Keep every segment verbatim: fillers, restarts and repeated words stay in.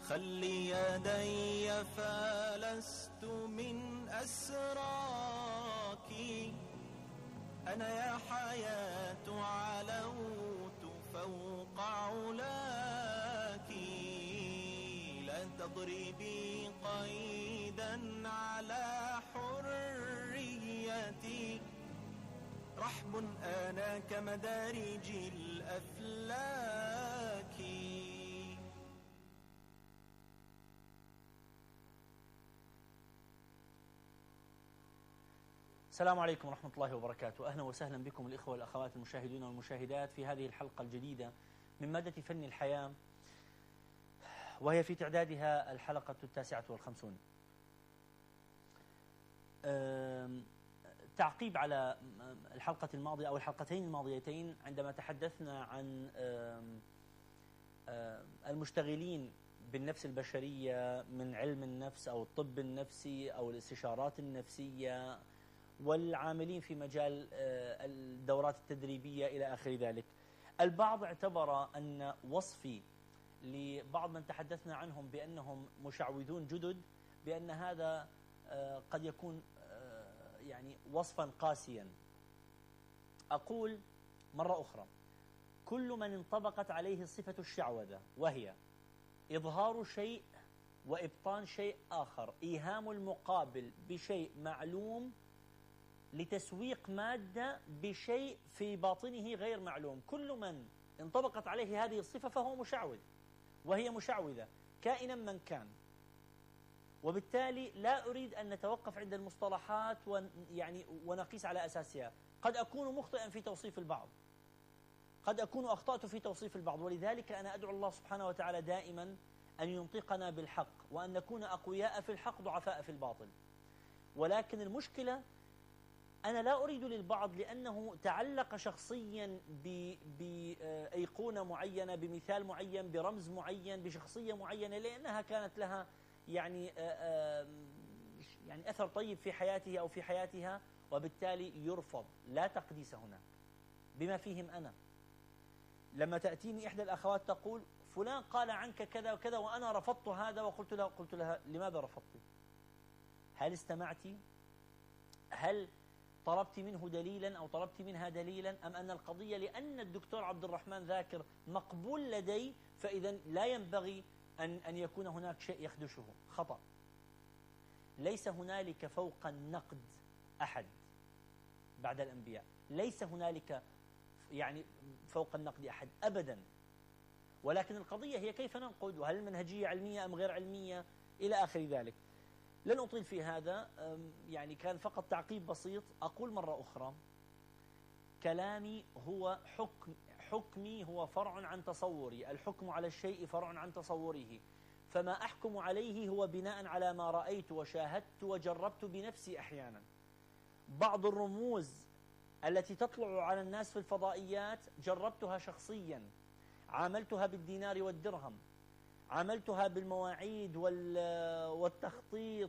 خلي يدي فلست من أسراك، أنا يا حياة علوت فوق علاك. لا تضربي قيدا على حريتي، رحب أنا كمدارج الأفلاك. السلام عليكم ورحمة الله وبركاته. أهلا وسهلا بكم الإخوة والأخوات المشاهدون والمشاهدات في هذه الحلقة الجديدة من مادة فن الحياة، وهي في تعدادها الحلقة التاسعة والخمسون. تعقيب على الحلقة الماضية أو الحلقتين الماضيتين عندما تحدثنا عن المشتغلين بالنفس البشرية من علم النفس أو الطب النفسي أو الاستشارات النفسية والعاملين في مجال الدورات التدريبية إلى آخر ذلك. البعض اعتبر أن وصفي لبعض من تحدثنا عنهم بأنهم مشعوذون جدد بأن هذا قد يكون يعني وصفا قاسيا. أقول مرة أخرى: كل من انطبقت عليه صفة الشعوذة، وهي إظهار شيء وإبطان شيء آخر، إيهام المقابل بشيء معلوم لتسويق مادة بشيء في باطنه غير معلوم، كل من انطبقت عليه هذه الصفة فهو مشعوذ، وهي مشعوذة كائنا من كان. وبالتالي لا أريد أن نتوقف عند المصطلحات ويعني ونقيس على أساسها. قد أكون مخطئا في توصيف البعض، قد أكون أخطأت في توصيف البعض، ولذلك أنا أدعو الله سبحانه وتعالى دائما أن ينطقنا بالحق، وأن نكون أقوياء في الحق ضعفاء في الباطل. ولكن المشكلة أنا لا أريد للبعض لأنه تعلق شخصيا بأيقونة معينة، بمثال معين، برمز معين، بشخصية معينة، لأنها كانت لها يعني يعني أثر طيب في حياته أو في حياتها، وبالتالي يرفض. لا تقديس هناك بما فيهم أنا. لما تأتيني إحدى الأخوات تقول فلان قال عنك كذا وكذا وأنا رفضت هذا، وقلت لها قلت لها لماذا رفضت؟ هل استمعتي؟ هل طلبت منه دليلا أو طلبت منها دليلا؟ أم أن القضية لأن الدكتور عبد الرحمن ذاكر مقبول لدي فإذا لا ينبغي أن أن يكون هناك شيء يخدشه؟ خطأ. ليس هنالك فوق النقد أحد بعد الأنبياء، ليس هنالك يعني فوق النقد أحد أبدا. ولكن القضية هي كيف ننقد، وهل المنهجية علمية أم غير علمية إلى آخر ذلك. لن أطيل في هذا، يعني كان فقط تعقيب بسيط. أقول مرة أخرى: كلامي هو حكم، حكمي هو فرع عن تصوري، الحكم على الشيء فرع عن تصوره، فما أحكم عليه هو بناء على ما رأيت وشاهدت وجربت بنفسي. أحيانا بعض الرموز التي تطلع على الناس في الفضائيات جربتها شخصيا، عاملتها بالدينار والدرهم، عملتها بالمواعيد والتخطيط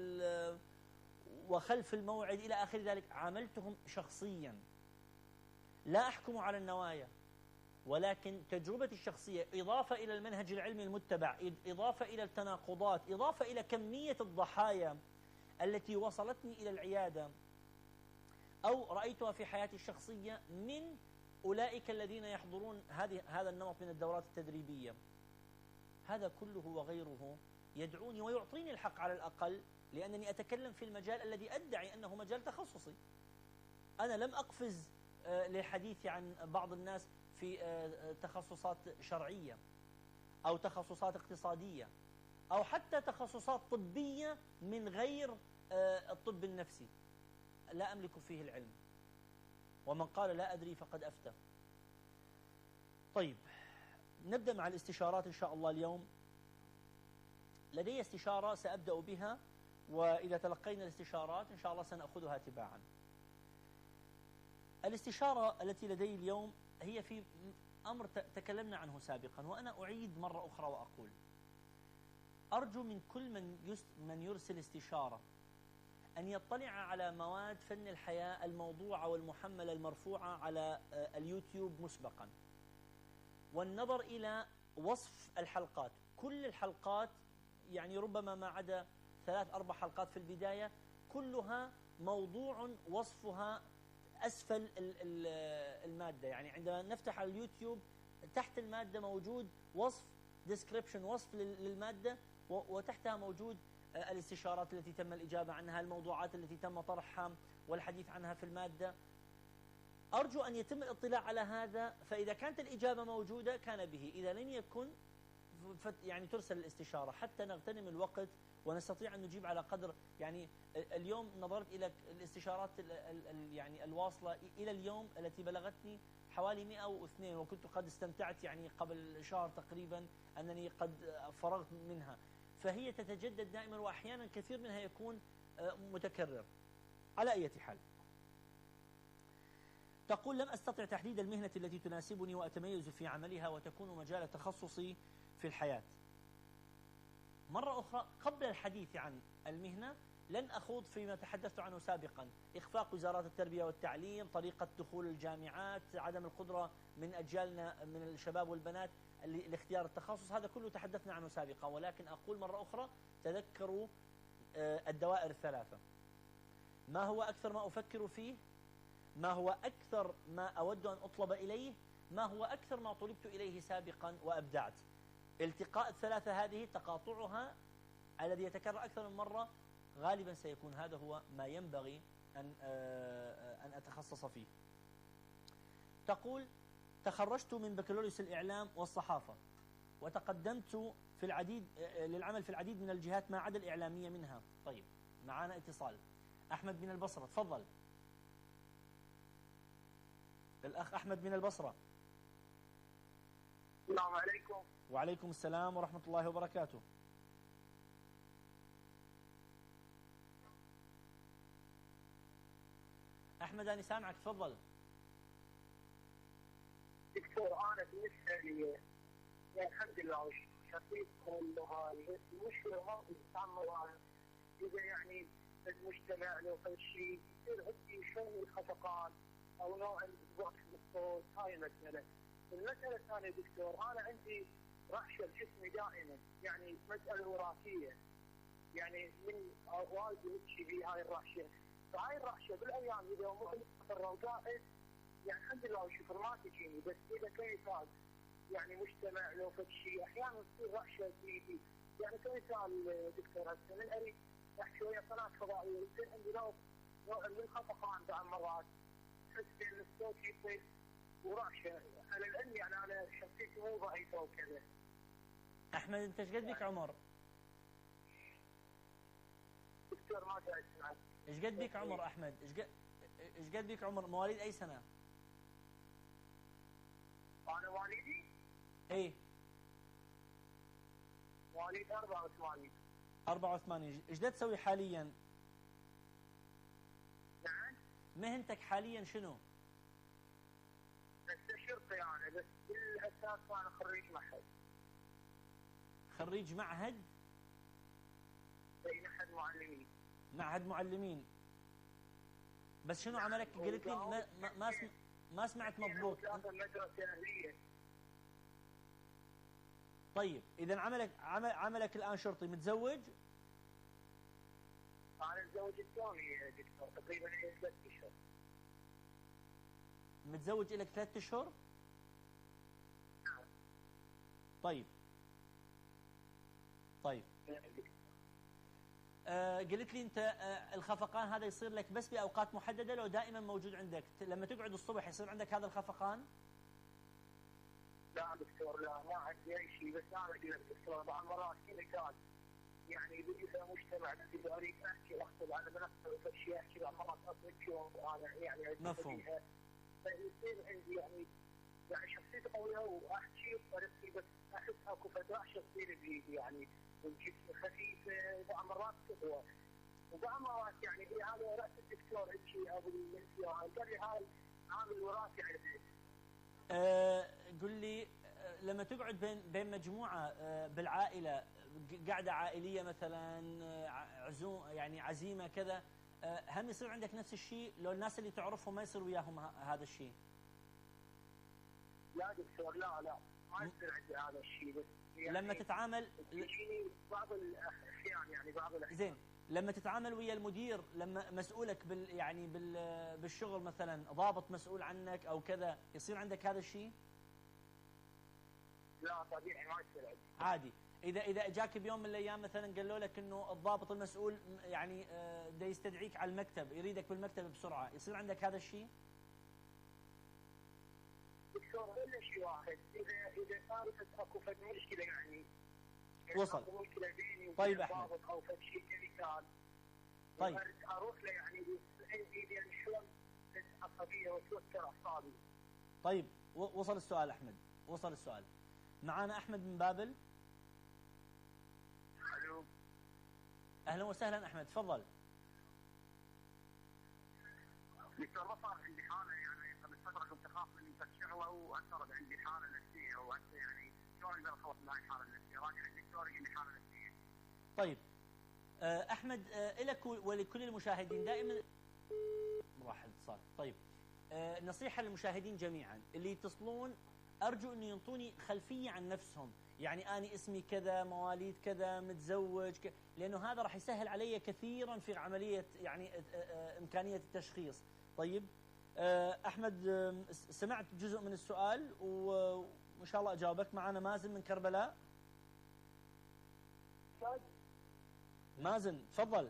وخلف الموعد إلى آخر ذلك، عاملتهم شخصيا. لا أحكم على النوايا، ولكن تجربتي الشخصية إضافة إلى المنهج العلمي المتبع، إضافة إلى التناقضات، إضافة إلى كمية الضحايا التي وصلتني إلى العيادة أو رأيتها في حياتي الشخصية من أولئك الذين يحضرون هذه هذا النمط من الدورات التدريبية. هذا كله وغيره يدعوني ويعطيني الحق على الأقل، لأنني أتكلم في المجال الذي أدعي أنه مجال تخصصي. أنا لم أقفز للحديث عن بعض الناس في تخصصات شرعية أو تخصصات اقتصادية أو حتى تخصصات طبية من غير الطب النفسي. لا أملك فيه العلم، ومن قال لا أدري فقد أفتى. طيب، نبدأ مع الاستشارات إن شاء الله. اليوم لدي استشارة سأبدأ بها، وإذا تلقينا الاستشارات إن شاء الله سنأخذها تباعا. الاستشارة التي لدي اليوم هي في أمر تكلمنا عنه سابقا، وأنا أعيد مرة أخرى وأقول: أرجو من كل من من يرسل استشارة أن يطلع على مواد فن الحياة الموضوعة والمحملة المرفوعة على اليوتيوب مسبقا، والنظر إلى وصف الحلقات، كل الحلقات يعني ربما ما عدا ثلاث أربع حلقات في البداية كلها موضوع وصفها أسفل المادة. يعني عندما نفتح على اليوتيوب تحت المادة موجود وصف ديسكريبشن، وصف للمادة، وتحتها موجود الاستشارات التي تم الإجابة عنها، الموضوعات التي تم طرحها والحديث عنها في المادة. أرجو أن يتم الاطلاع على هذا، فإذا كانت الإجابة موجودة كان به، إذا لم يكن يعني ترسل الاستشارة حتى نغتنم الوقت ونستطيع أن نجيب على قدر. يعني اليوم نظرت إلى الاستشارات يعني الواصلة إلى اليوم التي بلغتني حوالي مئة واثنين، وكنت قد استمتعت يعني قبل شهر تقريبا أنني قد فرغت منها، فهي تتجدد دائما وأحيانا كثير منها يكون متكرر. على أي حال، تقول لم أستطع تحديد المهنة التي تناسبني وأتميز في عملها وتكون مجال تخصصي في الحياة. مرة أخرى قبل الحديث عن المهنة لن أخوض فيما تحدثت عنه سابقا، إخفاق وزارات التربية والتعليم، طريقة دخول الجامعات، عدم القدرة من أجيالنا من الشباب والبنات لاختيار التخصص، هذا كله تحدثنا عنه سابقا. ولكن أقول مرة أخرى تذكروا الدوائر الثلاثة. ما هو أكثر ما أفكر فيه؟ ما هو أكثر ما أود أن أطلب إليه؟ ما هو أكثر ما طلبت إليه سابقا وأبدعت؟ التقاء الثلاثة هذه، تقاطعها الذي يتكرر أكثر من مرة، غالبا سيكون هذا هو ما ينبغي أن أن أتخصص فيه. تقول تخرجت من بكالوريوس الإعلام والصحافة وتقدمت في العديد للعمل في العديد من الجهات ما عدا الإعلامية منها. طيب، معنا اتصال. أحمد من البصرة، تفضل. الأخ أحمد من البصرة. السلام عليكم. وعليكم السلام ورحمة الله وبركاته. أحمد أنا سامعك، تفضل. دكتور أنا بالنسبة لي يعني الحمد لله شخصيت كل هاي المشكلة ما بتتعمل إذا يعني المجتمع لو كل شيء يصير عندي شوية الخفقان أو نوع الضغط بالصوت، هاي مسألة. المسألة الثانية دكتور أنا عندي رعشة بجسمي دائما، يعني مسألة وراثية، يعني من والدي وشي في هاي الرعشة، فهاي الرعشة بالأيام إذا مو قاعد يعني الحمد لله شكر ما تجيني، بس إذا كمثال يعني مجتمع لو فد شيء أحيانا تصير رعشة في يعني كمثال دكتور هسه من أريد أحكي ويا قناة فضائية يصير عندي نوع نوع من الخفقان بعض مرات، أحس بأن الصوت يصير ورعشة. على العلم يعني أنا شخصيتي مو ضعيفة وكذا. أحمد أنت إيش قد بك عمر؟ دكتور ما قاعد أسمعك. إيش قد بك عمر أحمد؟ إيش قد إيش قد بك عمر؟ مواليد أي سنة؟ أنا والدي؟ إيه. مواليد أربعة وثمانين. أربعة وثمانين، إيش دا تسوي حاليا؟ نعم؟ مهنتك حاليا شنو؟ بس شرطي أنا، بس بالأساس أنا خريج معهد. خريج معهد؟ أي معهد معلمين. معهد معلمين. بس شنو عملك؟ قلت لي ما ما ما, سم... ما سمعت مضبوط. مدرسة أهلية. طيب إذا عملك عمل عملك الآن شرطي، متزوج؟ أنا متزوج الثاني يا دكتور تقريبا ثلاث أشهر. متزوج لك ثلاث أشهر؟ نعم. طيب. طيب. آه قلت لي أنت آه الخفقان هذا يصير لك بس بأوقات محددة لو دائما موجود عندك؟ لما تقعد الصبح يصير عندك هذا الخفقان؟ لا دكتور لا ما عندي أي شيء، بس أنا أقول لك دكتور بعض مرات في مثال يعني إذا مجتمع إذا أريد أحكي أخطب على بنفسه وشيء أحكي بعض مرات أصلا أنا يعني مفهوم. فيصير عندي يعني يعني شخصيتي قوية وأحكي بطريقتي، بس أحس أكو فترة تصير بيدي يعني الجسم خفيف بعض مرات تقوى، وبعض مرات يعني هذا رأس الدكتور هيك أو الانتيار قال لي هاي عامل وراثي عندي. أه قل لي أه لما تقعد بين بين مجموعة أه بالعائلة، قاعدة عائلية مثلا، عزوم يعني عزيمة كذا، أه هم يصير عندك نفس الشيء لو الناس اللي تعرفهم ما يصير وياهم هذا الشيء؟ لا دكتور لا لا ما يصير عندي هذا الشيء، بس يعني لما تتعامل تجيني بعض الاحيان، يعني بعض الاحيان. زين، لما تتعامل ويا المدير، لما مسؤولك بال يعني بال بالشغل مثلا، ضابط مسؤول عنك او كذا، يصير عندك هذا الشيء؟ لا طبيعي ما يصير عندي. عادي. اذا اذا اجاك بيوم من الايام مثلا قالوا لك انه الضابط المسؤول يعني آه، ده يستدعيك على المكتب، يريدك بالمكتب بسرعه، يصير عندك هذا الشيء؟ دكتور الا شيء واحد، اذا اذا صارت اكو فد مشكله يعني وصل. اكو مشكله بيني وبين طيب أحمد. الضابط او فد شيء كمثال، طيب. اروح له يعني عندي يعني شلون عصبيه وتوتر اعصابي. طيب و- وصل السؤال احمد، وصل السؤال. معانا احمد من بابل. الو. اهلا وسهلا احمد، تفضل. دكتور ما صار عندي حاله يعني قبل فتره كنت اخاف من الشغله واثرت عندي حاله نفسيه، وهسه يعني شلون اقدر اخلص من هاي الحاله النفسيه؟ راجع الدكتور يجي لي حاله نفسيه. طيب آه، احمد، آه، لك ولكل المشاهدين دائما راح الاتصال. طيب آه، نصيحه للمشاهدين جميعا اللي يتصلون، ارجو انه ينطوني خلفيه عن نفسهم، يعني اني اسمي كذا، مواليد كذا، متزوج ك... لانه هذا راح يسهل علي كثيرا في عمليه يعني آه، آه، امكانيه التشخيص. طيب آه، احمد، آه، سمعت جزء من السؤال وان شاء الله اجاوبك. معنا مازن من كربلاء. مازن تفضل.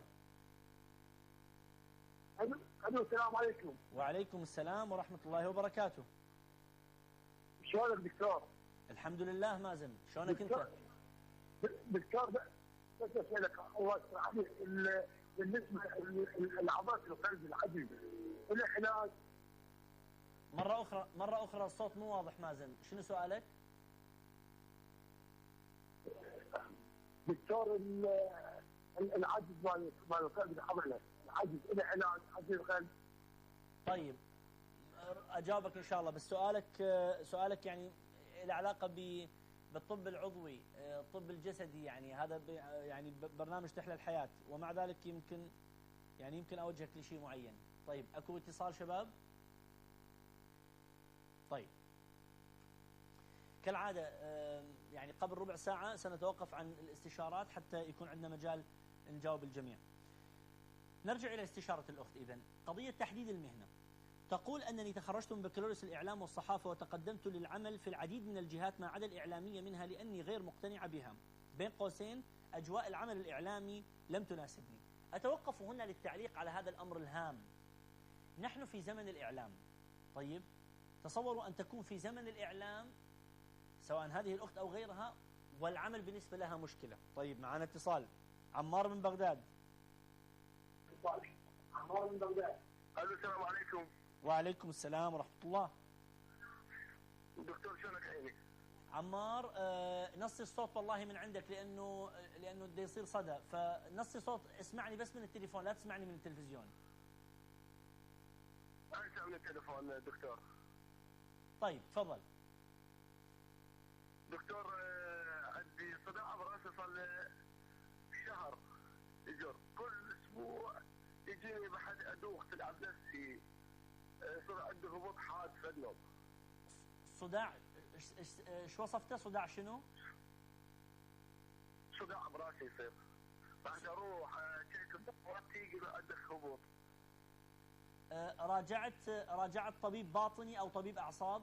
الو السلام عليكم. وعليكم السلام ورحمه الله وبركاته. شلونك دكتور؟ الحمد لله. مازن شلونك انت؟ دكتور بس اسالك الله يستر عليك، بالنسبه لعضلات القلب العجز له علاج؟ مره اخرى مره اخرى الصوت مو واضح. مازن شنو سؤالك؟ دكتور العجز مال مال القلب العضله العجز له علاج؟ عجز القلب. طيب اجاوبك ان شاء الله، بس سؤالك سؤالك يعني له علاقه ب بالطب العضوي، الطب الجسدي، يعني هذا يعني برنامج تحلى الحياه، ومع ذلك يمكن يعني يمكن اوجهك لشيء معين. طيب اكو اتصال شباب؟ طيب كالعاده يعني قبل ربع ساعه سنتوقف عن الاستشارات حتى يكون عندنا مجال نجاوب الجميع. نرجع الى استشاره الاخت. اذن قضيه تحديد المهنه، تقول أنني تخرجت من بكالوريوس الإعلام والصحافة وتقدمت للعمل في العديد من الجهات ما عدا الإعلامية منها لأني غير مقتنعة بها. بين قوسين أجواء العمل الإعلامي لم تناسبني. أتوقف هنا للتعليق على هذا الأمر الهام. نحن في زمن الإعلام. طيب تصوروا أن تكون في زمن الإعلام سواء هذه الأخت أو غيرها والعمل بالنسبة لها مشكلة. طيب معنا اتصال. عمار من بغداد. عمار من بغداد. السلام عليكم. وعليكم السلام ورحمة الله. دكتور شلونك عيني؟ عمار آه نصي الصوت والله من عندك، لأنه لأنه بده يصير صدى، فنصي صوت، اسمعني بس من التليفون، لا تسمعني من التلفزيون. أنا من التليفون دكتور. طيب تفضل. دكتور آه عندي صداع براسي صار لي شهر يجر، كل أسبوع يجيني بحد أدوخ تلعب نفسي، صار عندي هبوط حاد في النوم. صداع ايش وصفته؟ صداع شنو؟ صداع براسي يصير، بعد اروح اشيك الدكتور تيجي عندك هبوط. راجعت راجعت طبيب باطني او طبيب اعصاب؟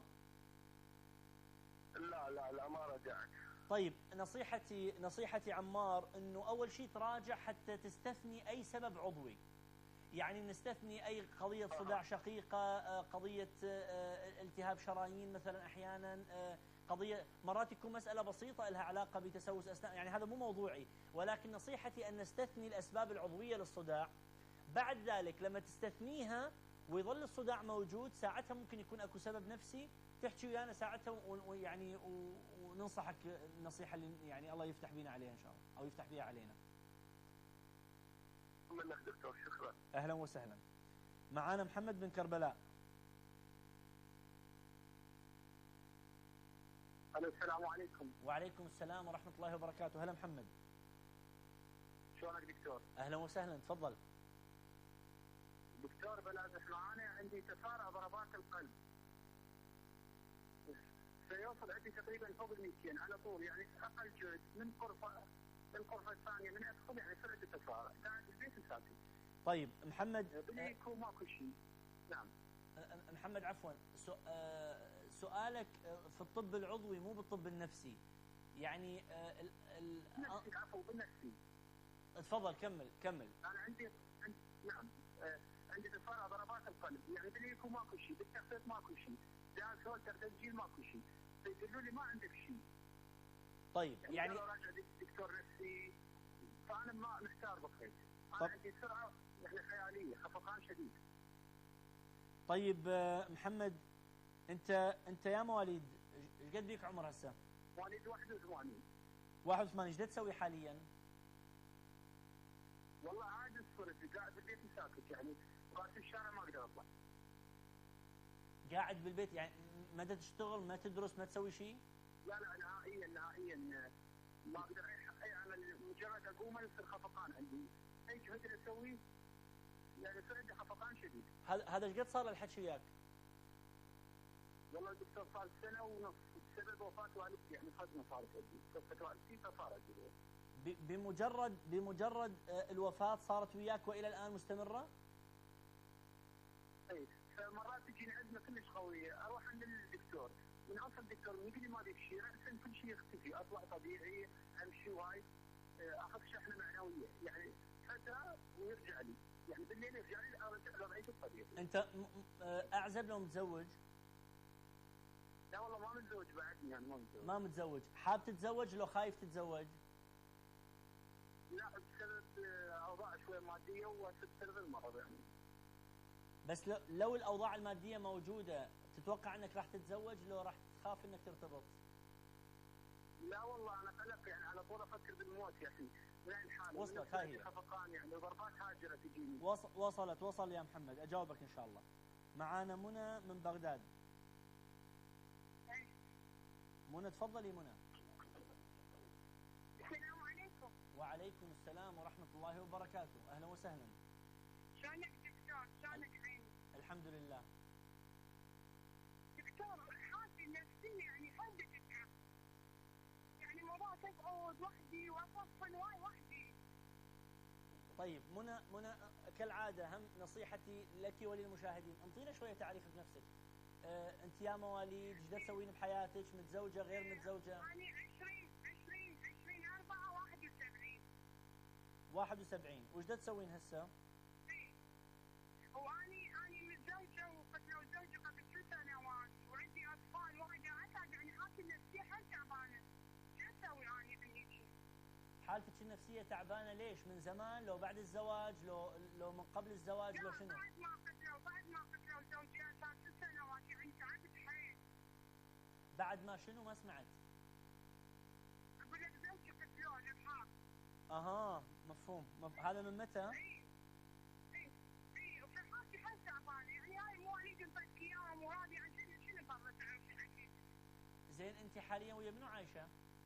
لا لا لا ما راجعت. طيب نصيحتي نصيحتي عمار انه اول شيء تراجع حتى تستثني اي سبب عضوي. يعني نستثني أي قضية صداع شقيقة، قضية التهاب شرايين مثلا أحيانا، قضية مرات يكون مسألة بسيطة لها علاقة بتسوس أسنان، يعني هذا مو موضوعي، ولكن نصيحتي أن نستثني الأسباب العضوية للصداع. بعد ذلك لما تستثنيها ويظل الصداع موجود، ساعتها ممكن يكون أكو سبب نفسي، تحكي ويانا ساعتها ويعني وننصحك النصيحة اللي يعني الله يفتح بينا عليها إن شاء الله، أو يفتح بيها علينا. منك دكتور، شكرا. أهلا وسهلا. معانا محمد من كربلاء. السلام عليكم. وعليكم السلام ورحمة الله وبركاته. هلا محمد. شلونك دكتور؟ أهلا وسهلا، تفضل. دكتور بلازح معانا عندي تسارع ضربات القلب. فيوصل عندي تقريبا فوق ال مئتين على طول، يعني اقل جهد من غرفه للغرفه الثانيه من ادخل يعني سرعه التفاعل قاعد البيت ساكت. طيب محمد، بليكو ماكو شيء. نعم أه، محمد عفوا، سو- أه، سؤالك أه، في الطب العضوي مو بالطب النفسي، يعني أه، ال- ال- نفسي العفو بالنفسي. تفضل كمل كمل. انا عندي عندي- نعم آه، عندي تفاعل ضربات القلب، يعني بليكو ماكو شيء، بالتخطيط ماكو شيء، جهاز هولتر تسجيل ماكو شيء، فيقولوا لي ما عندك شيء. طيب يعني قالوا راجع دكتور نفسي، فانا ما محتار بخير. انا طب- عندي سرعه يعني خياليه، خفقان شديد. طيب أه، محمد، انت انت يا مواليد ايش قد بيك عمر هسه؟ مواليد واحد وثمانين. واحد وثمانين. ايش تسوي حاليا؟ والله عاجز صرت قاعد بالبيت ساكت، يعني قاعد في الشارع ما اقدر اطلع. قاعد بالبيت يعني ما تشتغل ما تدرس ما تسوي شيء؟ لا لا نهائيا نهائيا ما اقدر اي اي عمل، مجرد اقوم يصير خفقان عندي، اي جهد اسويه يعني يصير عندي خفقان شديد. هذا هذا ايش قد صار الحكي وياك؟ والله الدكتور صار سنه ونص بسبب وفاه والدتي، يعني صدمه صارت عندي، قصه والدتي فصارت عندي. ب- بمجرد بمجرد أه، الوفاة صارت وياك والى الان مستمرة؟ اي فمرات تجيني ازمه كلش قويه، اروح عند الدكتور، من اوصل الدكتور يقول لي ما بيك شيء، راسا كل شيء يختفي، اطلع طبيعي، امشي وهاي، اخذ شحنه معنويه، يعني فتره ويرجع لي، يعني بالليل يرجع لي ارجع لوضعيتي الطبيعي. انت م- م- أه، اعزب لو متزوج؟ لا والله ما متزوج بعدني، يعني ما متزوج. ما متزوج. حاب تتزوج لو خايف تتزوج؟ لا بسبب آه، اوضاع شويه ماديه وبسبب المرض يعني. بس لو, لو الاوضاع الماديه موجوده تتوقع انك راح تتزوج لو راح تخاف انك ترتبط؟ لا والله انا قلق، يعني على طول افكر بالموت، يعني من الحاله وصلت، هاي هي. خفقان يعني وضربات هاجره تجيني. وص- وصلت وصل يا محمد، اجاوبك ان شاء الله. معانا منى من بغداد. منى تفضلي منى. السلام عليكم. وعليكم السلام ورحمه الله وبركاته، اهلا وسهلا. شلونك دكتور؟ شلونك عيني؟ الحمد لله. دكتور حالتي النفسية يعني حد تتعب. يعني مرات اقعد وحدي واصفن واي وحدي. طيب منى منى كالعاده هم نصيحتي لك وللمشاهدين، انطينا شويه تعريف بنفسك. آه، انت يا مواليد ايش بدك تسوين بحياتك؟ متزوجه غير متزوجه؟ أنا عشرين عشرين عشرين أربعة واحد وسبعين. واحد وسبعين. وش بدك تسوين هسه؟ إيه. وأني أني متزوجة وقد لو زوجي قبل ست سنوات وعندي أطفال وأنا قاعدة يعني حالتي النفسية حيل تعبانة. شو أسوي أني عندي؟ حالتك النفسيه تعبانه ليش؟ من زمان لو بعد الزواج لو لو من قبل الزواج لو لا شنو؟ بعد ما قتلوا بعد ما قتلوا زوجي صار ست سنوات يعني تعبت حيل. بعد ما شنو؟ ما سمعت. أقول لك زوجي قتلوه الإرهاب. اها مفهوم. مف... هذا من متى؟ اي اي اي وفي حالتي حيل تعبانه، يعني هاي مواليد نطق اياهم وهذه عن شنو شنو برا تعرفي اكيد. زين انت حاليا ويا منو عايشه؟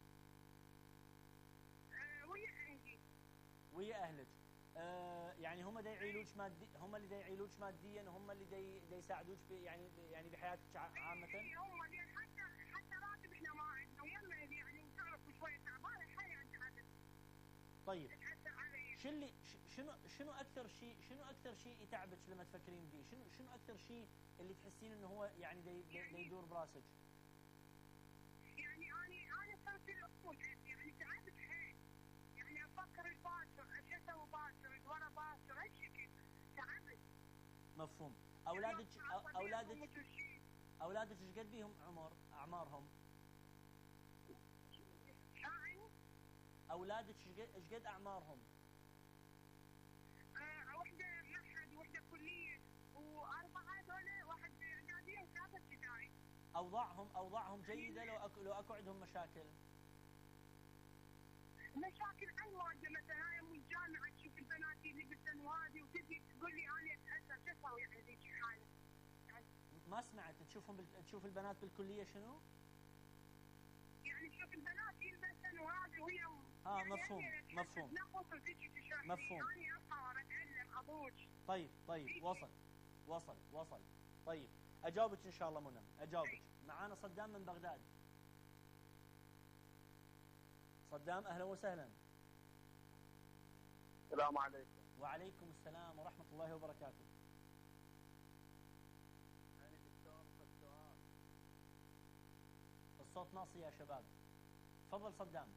آه ويا عندي. ويا اهلك. آه يعني هم دا يعيلوش مادي، هم اللي دا يعيلوش ماديا وهم اللي دا دا يساعدوك في يعني يعني بحياتك ع- عامه؟ اي هم لان حتى حتى راتب احنا ما عندنا ويلا يعني وتعرف شويه تعبانه الحياه عندي عدد. طيب تتاثر علي. شو اللي ش- شنو شنو اكثر شيء شنو اكثر شيء يتعبك لما تفكرين فيه؟ شنو شنو اكثر شيء اللي تحسين انه هو يعني دا دا- دا يدور براسك؟ يعني اني انا صرت الاول يعني تعبت حيل. يعني افكر الباكر ايش اسوي باكر ورا باكر هالشكل تعبت. مفهوم. اولادك أو- اولادك اولادك ايش قد بيهم عمر اعمارهم؟ شاعر. اولادك ايش قد- ايش قد اعمارهم؟ آه، وحدة معهد وحدة كلية وأربعة هذول واحد إعدادية وثلاثة ابتدائي. اوضاعهم اوضاعهم جيده لو أكو لو اكو عندهم مشاكل؟ مشاكل أي مادة مثلا هاي من الجامعة تشوف البنات اللي بالسن وهذه وتجي تقول لي أنا أتأثر شو أسوي يعني ذيك الحالة؟ ما سمعت. تشوفهم بال... تشوف البنات بالكليه شنو؟ يعني تشوف البنات يلبسن وهذه وهي آه، يعني مفهوم، هي مفهوم. تنقص وتجي تشرح لي. مفهوم. أنا أقرأ أتعلم أضوج. طيب طيب وصل وصل وصل. طيب اجاوبك ان شاء الله منى، اجاوبك. معانا صدام من بغداد. صدام أهلا وسهلا. السلام عليكم. وعليكم السلام ورحمة الله وبركاته. أنا دكتور السؤال. الصوت ناصي يا شباب. تفضل صدام.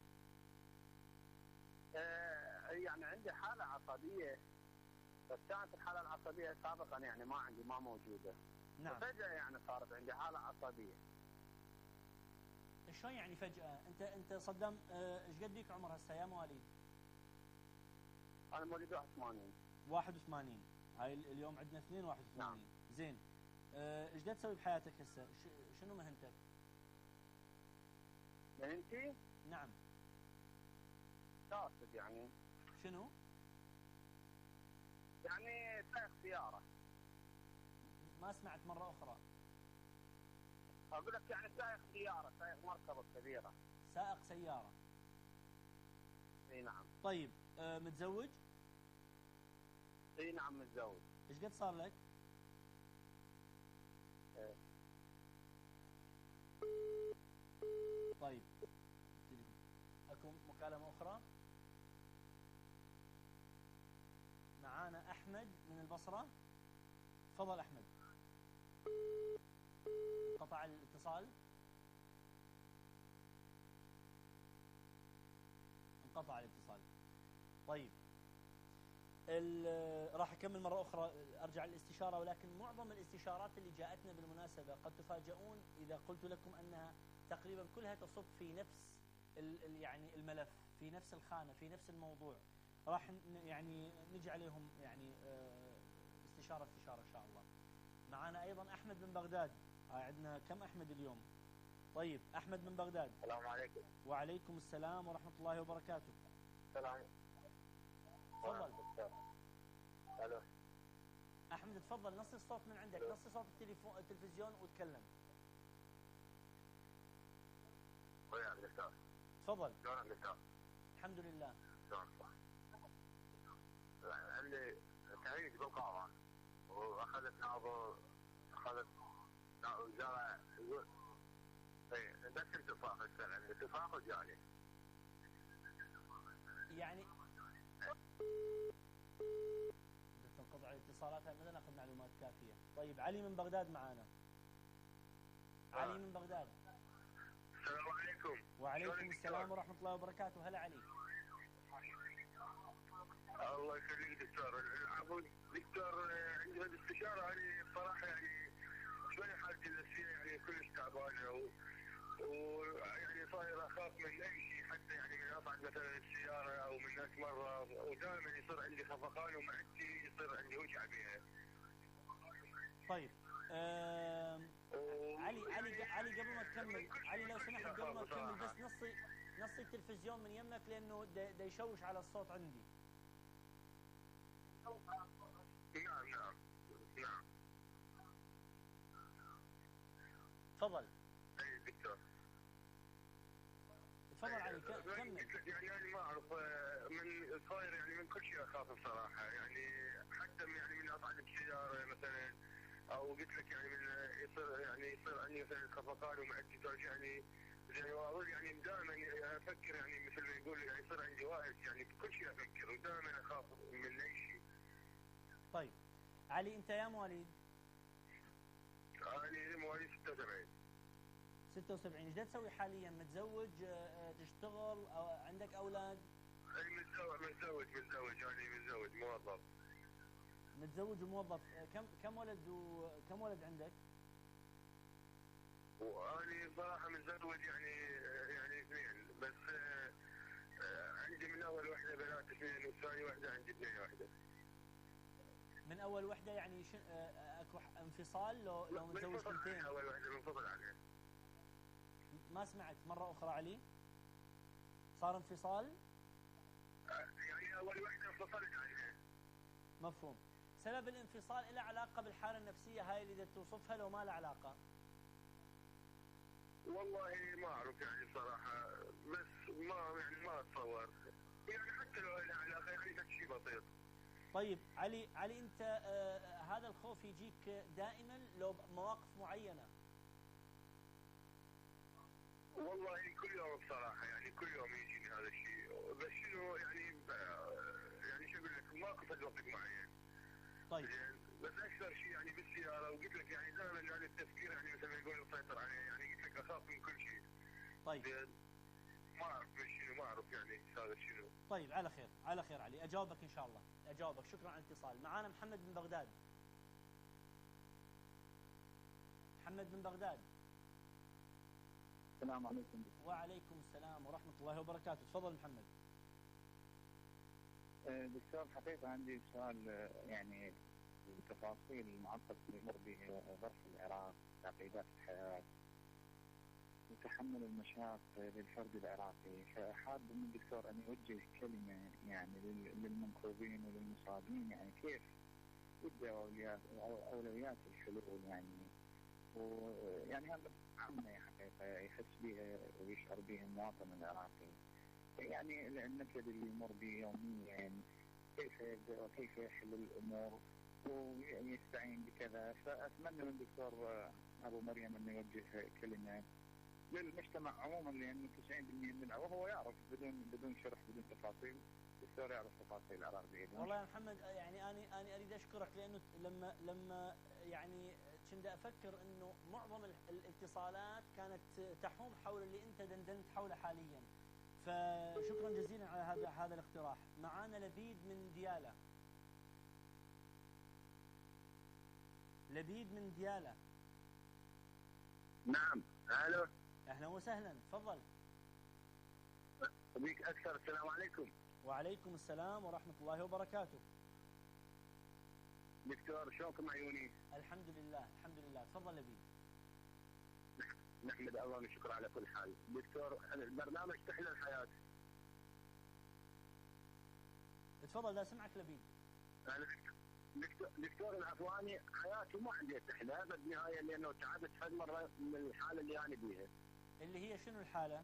آه يعني عندي حالة عصبية، بس كانت الحالة العصبية سابقا يعني ما عندي ما موجودة. نعم. فجأة يعني صارت عندي حالة عصبية. شلون يعني فجأة؟ أنت أنت صدام إيش قد بيك عمر هسه يا مواليد؟ أنا مواليد واحد وثمانين. واحد وثمانين. هاي اليوم عندنا اثنين واحد وثمانين. نعم. زين. ايش قد تسوي بحياتك هسه؟ شنو مهنتك؟ مهنتي؟ نعم. قاصد يعني. شنو؟ يعني سائق سيارة. ما سمعت مرة أخرى. أقول لك يعني سائق سيارة، سائق مركبة كبيرة. سائق سيارة. اي نعم. طيب أه متزوج؟ اي نعم متزوج. ايش قد صار لك؟ إيه. طيب اكو مكالمة أخرى. معانا أحمد من البصرة. تفضل أحمد. انقطع الاتصال. انقطع الاتصال. طيب راح أكمل مرة أخرى، أرجع للاستشارة، ولكن معظم الاستشارات اللي جاءتنا بالمناسبة قد تفاجؤون إذا قلت لكم أنها تقريبا كلها تصب في نفس يعني الملف، في نفس الخانة، في نفس الموضوع. راح يعني نجي عليهم يعني استشارة استشارة إن شاء الله. معنا أيضا أحمد من بغداد. هاي عندنا كم أحمد اليوم؟ طيب أحمد من بغداد. السلام عليكم. وعليكم السلام ورحمة الله وبركاته. السلام. تفضل. الو. أحمد تفضل، نصي الصوت من عندك، نصي صوت التليفون التلفزيون وتكلم. وياك دكتور. تفضل. شلونك دكتور؟ الحمد لله. شلونك؟ عندي تعيش بالقاضي واخذت ناظر، اخذت زرع يقول اي بس انتفاخ السنه، عندي انتفاخ وجاني. يعني تنقطع الاتصالات، ما ناخذ معلومات كافيه. طيب علي من بغداد معانا. علي من بغداد. السلام عليكم. وعليكم السلام ورحمه الله وبركاته. هلا علي. الله يخليك دكتور. العفو دكتور، عندي هذه الاستشاره هذه بصراحه يعني شويه حالتي النفسيه يعني كلش تعبانه، ويعني صاير اخاف من اي شيء، حتى يعني من اصعد مثلا السياره او من ناس مره، ودائما يصير عندي خفقان ومعدتي يصير عندي وجع بها. طيب آه علي علي علي قبل ما تكمل، علي لو سمحت قبل ما تكمل بس نصي نصي التلفزيون من يمك لانه دا يشوش على الصوت عندي. نعم نعم نعم. تفضل. اي دكتور. تفضل علي كمل. يعني انا ما اعرف من صاير يعني من كل شيء اخاف بصراحه، يعني حتى يعني من اصعد بسياره مثلا، او قلت لك يعني من يصير يعني يصير عندي مثلا خفقان ومعدتي توجعني، يعني واظل يعني دائما افكر يعني مثل ما يقول يعني يصير عندي واهس، يعني بكل شيء افكر ودائما اخاف من اي شيء. طيب علي انت يا مواليد؟ انا مواليد ستة وسبعين. ستة وسبعين. ايش تسوي حاليا؟ متزوج، تشتغل، أو عندك اولاد؟ اي متزوج متزوج متزوج يعني متزوج موظف. متزوج وموظف. كم كم ولد وكم ولد عندك؟ وأنا صراحة متزوج يعني يعني اثنين بس، عندي من أول وحدة بنات اثنين والثاني وحدة عندي اثنين وحدة. من أول وحدة يعني شن أكو انفصال لو لو متزوج اثنتين؟ أول وحدة منفصل عنها. ما سمعت مرة أخرى علي؟ صار انفصال؟ يعني أول وحدة انفصلت عنها. مفهوم. سبب الانفصال له علاقة بالحالة النفسية هاي اللي توصفها لو ما له علاقة؟ والله ما أعرف يعني صراحة، بس ما يعني ما أتصور يعني حتى لو له علاقة يعني شيء بسيط. طيب علي علي أنت آه هذا الخوف يجيك دائما لو مواقف معينة؟ والله كل يوم بصراحة يعني كل يوم يجي ماكو فد وقت معين. طيب بس اكثر شيء يعني بالسياره، وقلت لك يعني دائما يعني التفكير يعني مثل ما يقول يسيطر عليه، يعني قلت لك اخاف من كل شيء. طيب ما اعرف شنو، ما اعرف يعني هذا شنو. طيب على خير على خير علي، اجاوبك ان شاء الله، اجاوبك. شكرا على الاتصال. معانا محمد من بغداد. محمد من بغداد. السلام عليكم. وعليكم السلام ورحمة الله وبركاته. تفضل محمد. دكتور حقيقة عندي سؤال، يعني التفاصيل المعقدة اللي يمر به ظرف العراق، تعقيدات الحياة وتحمل المشاق للفرد العراقي، فحاب من الدكتور أن يوجه كلمة يعني للمنكوبين وللمصابين، يعني كيف يبدأ أولويات أولويات الحلول، يعني ويعني هذا عامة حقيقة يحس بها ويشعر بها المواطن العراقي، يعني النكد اللي يمر به يوميا، كيف يبدأ وكيف يحل الأمور ويستعين بكذا. فأتمنى من الدكتور أبو مريم أن يوجه كلمة للمجتمع عموما، لأنه تسعين بالمئة منه وهو يعرف بدون بدون شرح بدون تفاصيل، الدكتور يعرف تفاصيل العراق بإذن. والله يا محمد يعني أنا أنا أريد أشكرك، لأنه لما لما يعني كنت أفكر إنه معظم الاتصالات كانت تحوم حول اللي أنت دندنت حوله حاليا، فشكرا جزيلا على هذا هذا الاقتراح. معانا لبيد من ديالى. لبيد من ديالى. نعم الو. اهلا وسهلا، تفضل. بيك اكثر. السلام عليكم. وعليكم السلام ورحمة الله وبركاته. دكتور شلونكم عيوني؟ الحمد لله الحمد لله، تفضل لبيد. نحمد الله ونشكر على كل حال. دكتور البرنامج تحلى الحياة. تفضل لا سمعك لبيد. دكتور دكتور العفواني، حياتي ما عندي تحلى بالنهاية، لأنه تعبت هذه مرة من الحالة اللي أنا بيها. اللي هي شنو الحالة؟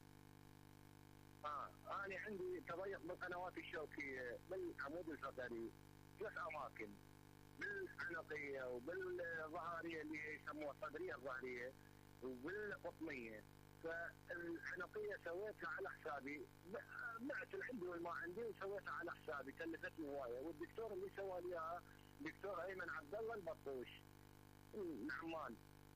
اه أنا عندي تضيق بالقنوات الشوكية، بالعمود الفقري، ثلاث أماكن، بالعنقية وبالظهرية اللي يسموها الصدرية الظهرية وبالقطنية. فالعنقية سويتها على حسابي، بعت العندي والما عندي وسويتها على حسابي، كلفتني هواية. والدكتور اللي سوى لي اياها دكتور ايمن عبد الله البطوش من عمان.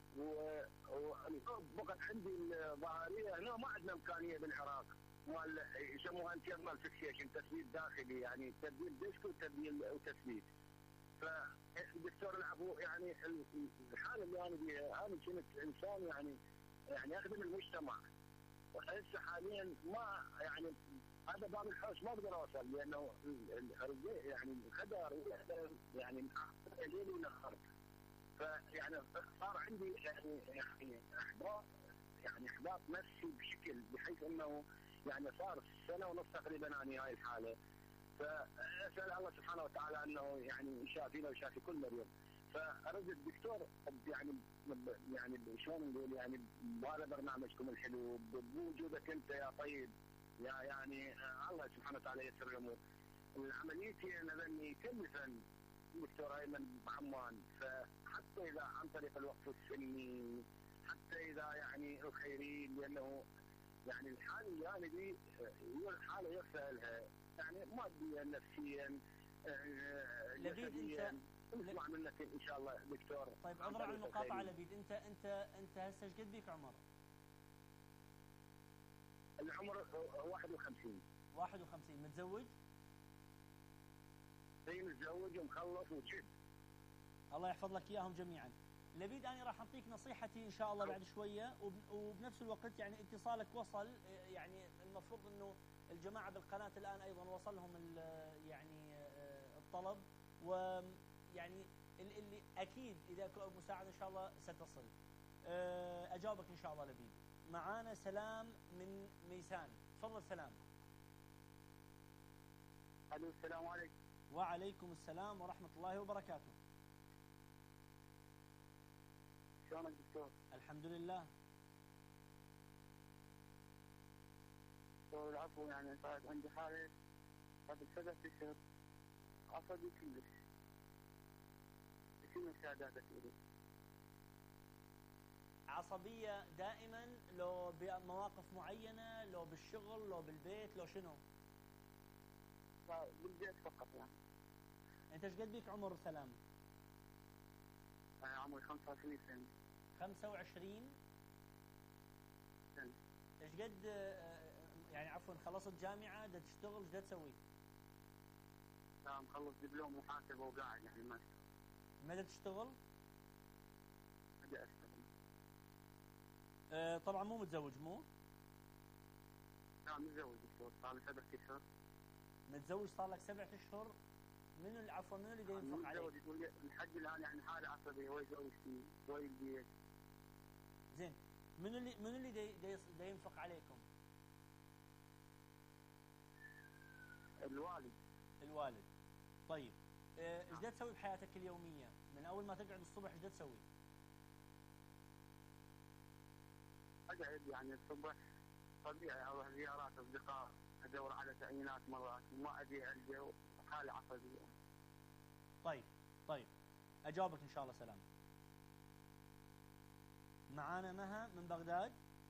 وبقت عندي الظهرية هنا، ما عندنا امكانية بالعراق مال يسموها انترنال فيكسيشن، تثبيت داخلي، يعني تثبيت ديسك وتثبيت وتثبيت. فالدكتور العفو يعني الحالة اللي انا بيها، انا كنت انسان يعني يعني اخدم المجتمع، وهسه حاليا ما يعني هذا باب الحوش ما اقدر اوصل، لانه يعني الخدر يعني ليل ونهار. فيعني صار عندي يعني يعني احباط، يعني احباط نفسي بشكل بحيث انه يعني صار سنه ونص تقريبا انا هاي الحاله. فاسال الله سبحانه وتعالى انه يعني يشافينا ويشافي كل مريض. فارد الدكتور يعني يعني شلون نقول يعني بهذا برنامجكم الحلو بوجودك انت يا طيب، يا يعني الله سبحانه وتعالى ييسر الامور. عمليتي انا ذني كلفا دكتور ايمن بعمان، فحتى اذا عن طريق الوقف السني، حتى اذا يعني الخيرين، لانه يعني الحاله اللي انا دي حاله يرثى لها، يعني ماديا نفسيا جسديا. نسمع منك ان شاء الله دكتور. طيب عذرا على المقاطعه لبيد، انت انت انت هسه ايش قد بيك عمر؟ العمر واحد وخمسين. واحد وخمسين. متزوج؟ اي متزوج ومخلص وجد. الله يحفظ لك اياهم جميعا. لبيد انا راح اعطيك نصيحتي ان شاء الله بعد شويه، وبنفس الوقت يعني اتصالك وصل، يعني المفروض انه الجماعه بالقناه الان ايضا وصل لهم يعني الطلب، ويعني اللي اكيد اذا مساعده ان شاء الله ستصل. اجاوبك ان شاء الله لبيد. معانا سلام من ميسان. تفضل سلام. الو السلام عليكم. وعليكم السلام ورحمه الله وبركاته. شلونك دكتور؟ الحمد لله. دكتور العفو، يعني صارت عندي حالة قبل سبع اشهر عصبي كلش. شنو مساعداتك إلي؟ عصبية دائما، لو بمواقف معينة، لو بالشغل، لو بالبيت، لو شنو؟ فبالبيت فقط يعني. انت ايش قد بيك عمر سلام؟ آه، عمري خمسة وعشرين سنة. خمسة وعشرين سنة. ايش قد آه، يعني عفوا خلصت جامعة، بدك تشتغل، ايش بدك تسوي؟ لا مخلص دبلوم محاسبة وقاعد يعني ما اشتغل. ما بدك تشتغل؟ بدي اشتغل. آه، طبعا مو متزوج مو؟ لا متزوج دكتور صار لي سبع اشهر. متزوج صار لك سبعة اشهر. منو اللي عفوا منو اللي بده ينفق عليك؟ متزوج يقول لي الحج الان يعني حالة عصبي، هو يزوجني هو البيت. زين، منو اللي منو اللي دي دي دي ينفق عليكم؟ الوالد. الوالد. طيب آه، ايش بدك تسوي بحياتك اليومية؟ من اول ما تقعد الصبح ايش بدك تسوي؟ اقعد يعني الصبح طبيعي اروح زيارات اصدقاء، ادور على تعيينات مرات، ما ادري الجو حالة عصبية. طيب طيب اجاوبك ان شاء الله سلام. معانا مها من بغداد.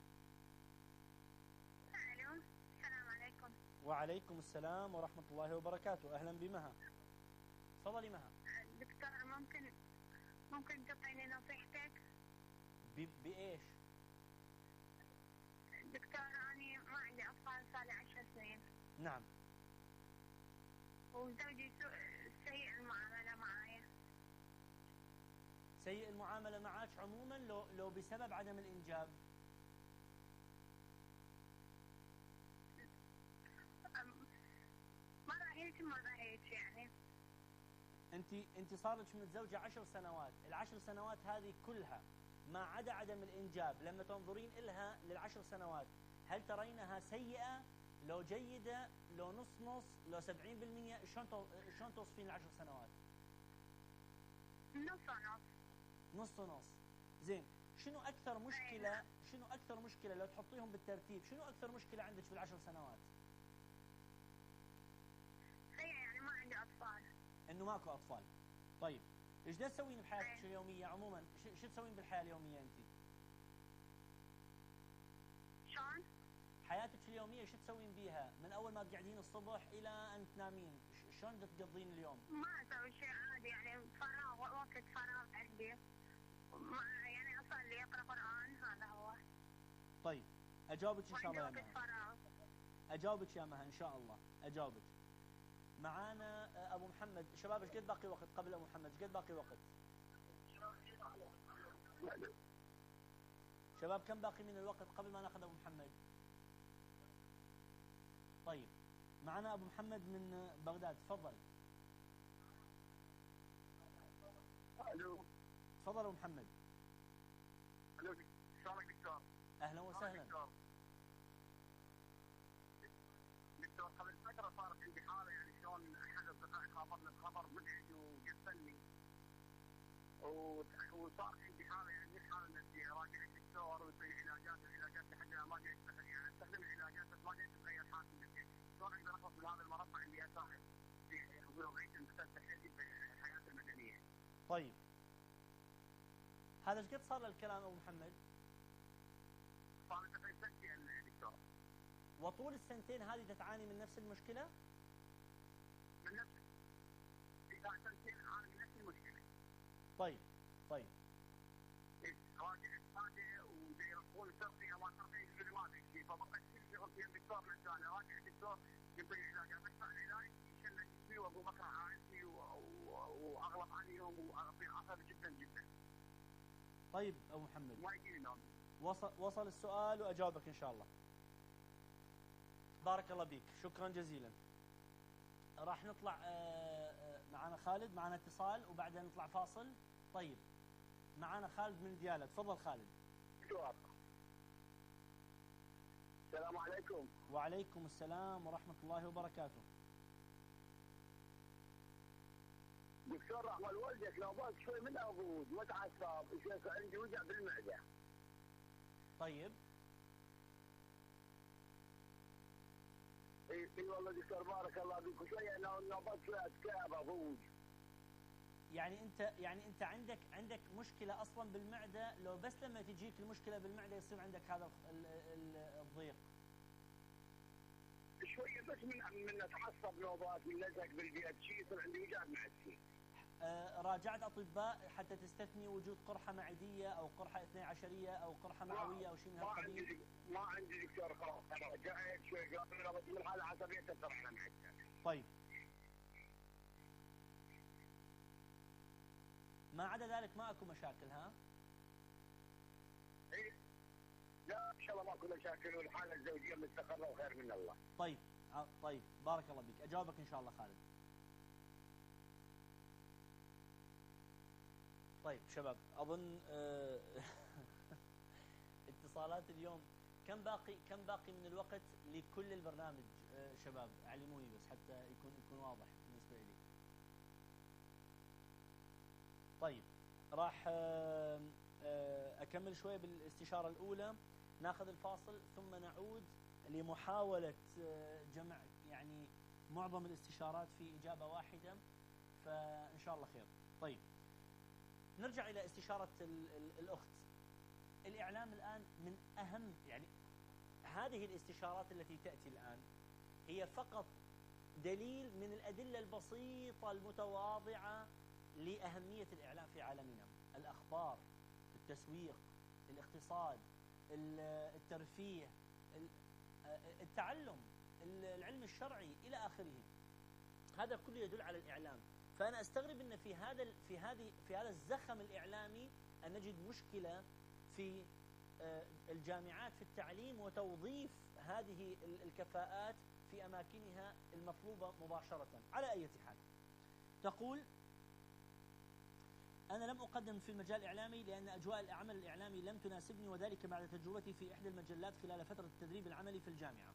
الو السلام عليكم. وعليكم السلام ورحمة الله وبركاته، اهلا بمها. تفضلي مها. دكتور ممكن ممكن تعطيني نصيحتك؟ ب- بايش؟ دكتور أنا ما عندي أطفال صار لي عشر سنين، نعم. وزوجي سوء- سيء المعاملة معايا. سيء المعاملة معك عموما لو لو بسبب عدم الانجاب؟ أم- مرة هيك مرة هيك يعني. انت انت صار لك متزوجة عشر سنوات، العشر سنوات هذه كلها ما عدا عدم الانجاب، لما تنظرين إلها للعشر سنوات هل ترينها سيئة؟ لو جيدة؟ لو نص نص؟ لو سبعين بالمئة؟ شلون تو- شلون توصفين العشر سنوات؟ نص ونص. نص نص. زين، شنو أكثر مشكلة شنو أكثر مشكلة لو تحطيهم بالترتيب، شنو أكثر مشكلة عندك في العشر سنوات؟ هي يعني ما عندي أطفال. إنه ماكو أطفال. طيب، إيش بدك تسوين بحياتك أي. اليومية عموما؟ ش- شو تسوين بالحياة اليومية أنت؟ شلون؟ حياتك اليومية شو تسوين بيها؟ من أول ما تقعدين الصبح إلى أن تنامين، ش- شلون بدك تقضين اليوم؟ ما أسوي شيء عادي يعني فراغ، وقت فراغ عندي. ما يعني أصلي أقرأ قرآن، هذا هو. طيب، أجاوبك إن شاء وعندي الله يا وقت مها. فراغ. أجاوبك يا مها إن شاء الله، أجاوبك. معانا آه، أبو محمد. شباب إيش قد باقي وقت قبل أبو محمد؟ إيش قد باقي وقت؟ شباب كم باقي من الوقت قبل ما ناخذ أبو محمد؟ طيب، معنا أبو محمد من بغداد، تفضل. الو. تفضل أبو محمد. الو شلونك دكتور؟ أهلا وسهلا. دكتور دكتور قبل فترة صارت عندي حالة يعني شلون أحد أصدقائي خابرني بخبر مزعج وقفلني، وصار عندي حالة يعني مش حالة نفسية، راجعت الدكتور ويعطيني علاجات والعلاجات لحد الآن ما قاعد أستخدم، يعني أستخدم العلاجات بس ما قاعد تتغير حالتي النفسية، شلون أقدر أخلص من هذا المربع اللي أساهم في وضعية المستمتع جدا الحياة المدنية؟ طيب، هذا ايش قد صار للكلام أبو محمد؟ صار لي تقريبا سنتين يا دكتور. وطول السنتين هذه تتعاني من نفس المشكلة؟ من نفس إذا سنتين أعاني من نفس المشكلة. طيب طيب راجع راجع ويرقون ترقية ما ترقية يقول ما ادري شيء، فبقيت كل شغل في الدكتور نفسه، انا راجع الدكتور يعطيني علاج، ادفع العلاج يشل جسمي واقوم اكره عائلتي واغلط عليهم واصير عصبي جدا جدا. طيب أبو محمد، ما يجيني نوم. وصل وصل السؤال وأجاوبك إن شاء الله. بارك الله بيك، شكرا جزيلا. راح نطلع آه، آه، معنا خالد، معنا اتصال وبعدين نطلع فاصل. طيب، معنا خالد من ديالى، تفضل خالد. دكتور السلام عليكم. وعليكم السلام ورحمة الله وبركاته. دكتور رحمة والدك لو بالك شوي من ابوج واتعصب يصير عندي وجع بالمعدة. طيب، اي اي والله دكتور بارك الله فيك، شوية نوبات شوية اتكاب ابوج. يعني انت يعني انت عندك عندك مشكله اصلا بالمعده، لو بس لما تجيك المشكله بالمعده يصير عندك هذا ال- ال- الضيق. شويه بس من من اتعصب نوبات من لزق بالبيت شيء يصير عندي وجع معدتي. آه، راجعت أطباء حتى تستثني وجود قرحة معدية أو قرحة اثني عشرية أو قرحة معوية أو شيء من ما هالقبيل؟ عندي ما عندي دكتور خلاص انا رجعت شوي قبل انا بس من الحاله العصبيه تاثر على معدتي. طيب، ما عدا ذلك ما اكو مشاكل ها؟ إيه؟ لا ان شاء الله ماكو مشاكل والحاله الزوجيه مستقره وخير من الله. طيب ع- طيب بارك الله بك، اجاوبك ان شاء الله خالد. طيب شباب اظن آه، اتصالات اليوم كم باقي كم باقي من الوقت لكل البرنامج آه، شباب علموني بس حتى يكون يكون واضح بالنسبه لي. طيب راح آه، آه، اكمل شويه بالاستشاره الاولى، ناخذ الفاصل ثم نعود لمحاوله آه، جمع يعني معظم الاستشارات في اجابه واحده، فان شاء الله خير. طيب نرجع الى استشاره ال ال الاخت. الاعلام الان من اهم يعني هذه الاستشارات التي تاتي الان هي فقط دليل من الادله البسيطه المتواضعه لأهمية الإعلام في عالمنا. الأخبار، التسويق، الاقتصاد، الترفيه، التعلم، العلم الشرعي إلى آخره، هذا كله يدل على الإعلام. فأنا أستغرب أن في هذا في هذه في هذا الزخم الإعلامي أن نجد مشكلة في الجامعات في التعليم وتوظيف هذه الكفاءات في أماكنها المطلوبة مباشرة. على أي حال، تقول: أنا لم أقدم في المجال الإعلامي لأن أجواء العمل الإعلامي لم تناسبني، وذلك بعد تجربتي في إحدى المجلات خلال فترة التدريب العملي في الجامعة.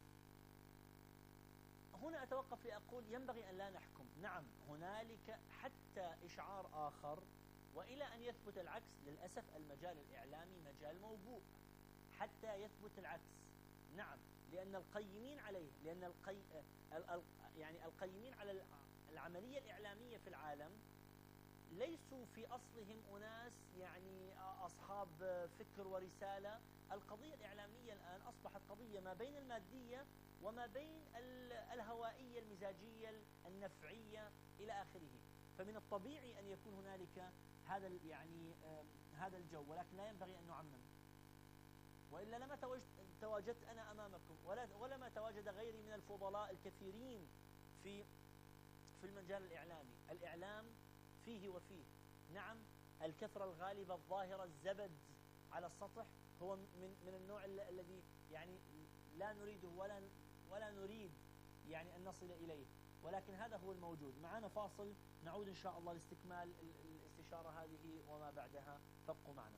هنا أتوقف لأقول ينبغي أن لا نحكم. نعم هنالك حتى إشعار آخر، وإلى أن يثبت العكس للأسف المجال الإعلامي مجال موبوء حتى يثبت العكس. نعم، لأن القيمين عليه لأن القي... يعني القيمين على العملية الإعلامية في العالم ليسوا في أصلهم أناس يعني أصحاب فكر ورسالة. القضية الإعلامية الآن أصبحت قضية ما بين المادية وما بين الهوائية المزاجية النفعية إلى آخره. فمن الطبيعي أن يكون هنالك هذا يعني هذا الجو، ولكن لا ينبغي أن نعمم، وإلا لما تواجدت أنا أمامكم ولا ولما تواجد غيري من الفضلاء الكثيرين في في المجال الإعلامي. الإعلام فيه وفيه. نعم الكثرة الغالبة الظاهرة الزبد على السطح هو من من النوع الذي يعني لا نريده ولا ولا نريد يعني أن نصل إليه، ولكن هذا هو الموجود. معنا فاصل، نعود إن شاء الله لاستكمال الاستشارة هذه وما بعدها، فابقوا معنا.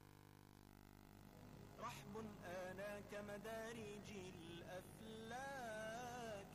رحب آنا كمدارج الأفلاك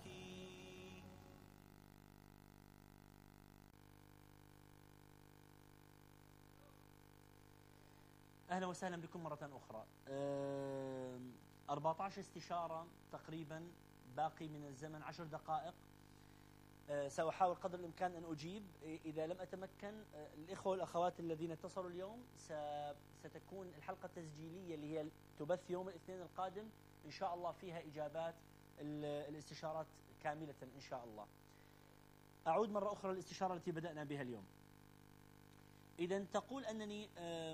أهلا وسهلا بكم مرة أخرى. أربعة عشر استشارة تقريبا، باقي من الزمن عشر دقائق. سأحاول قدر الإمكان أن أجيب. إذا لم أتمكن، الإخوة والأخوات الذين اتصلوا اليوم ستكون الحلقة التسجيلية اللي هي تبث يوم الاثنين القادم إن شاء الله فيها إجابات الاستشارات كاملة إن شاء الله. أعود مرة أخرى للاستشارة التي بدأنا بها اليوم. إذا تقول أنني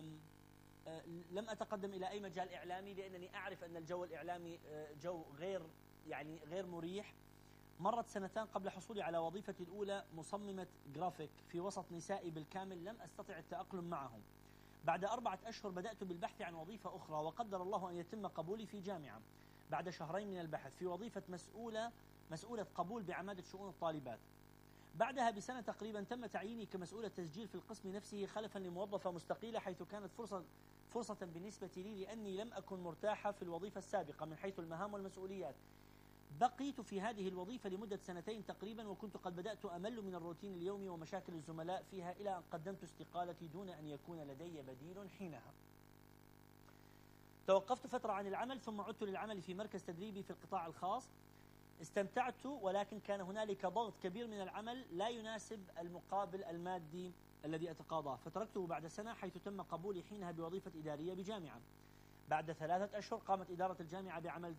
لم أتقدم إلى أي مجال إعلامي لأنني أعرف أن الجو الإعلامي جو غير يعني غير مريح. مرت سنتان قبل حصولي على وظيفتي الأولى مصممة جرافيك في وسط نسائي بالكامل، لم أستطع التأقلم معهم. بعد أربعة أشهر بدأت بالبحث عن وظيفة أخرى، وقدر الله أن يتم قبولي في جامعة بعد شهرين من البحث في وظيفة مسؤولة مسؤولة قبول بعمادة شؤون الطالبات. بعدها بسنة تقريبا تم تعييني كمسؤولة تسجيل في القسم نفسه خلفا لموظفة مستقيلة، حيث كانت فرصة فرصة بالنسبة لي لأني لم أكن مرتاحة في الوظيفة السابقة من حيث المهام والمسؤوليات. بقيت في هذه الوظيفة لمدة سنتين تقريبا، وكنت قد بدأت أمل من الروتين اليومي ومشاكل الزملاء فيها، إلى أن قدمت استقالتي دون أن يكون لدي بديل حينها. توقفت فترة عن العمل ثم عدت للعمل في مركز تدريبي في القطاع الخاص. استمتعت، ولكن كان هنالك ضغط كبير من العمل لا يناسب المقابل المادي الذي أتقاضاه، فتركته بعد سنة، حيث تم قبولي حينها بوظيفة إدارية بجامعة. بعد ثلاثة أشهر قامت إدارة الجامعة بعمل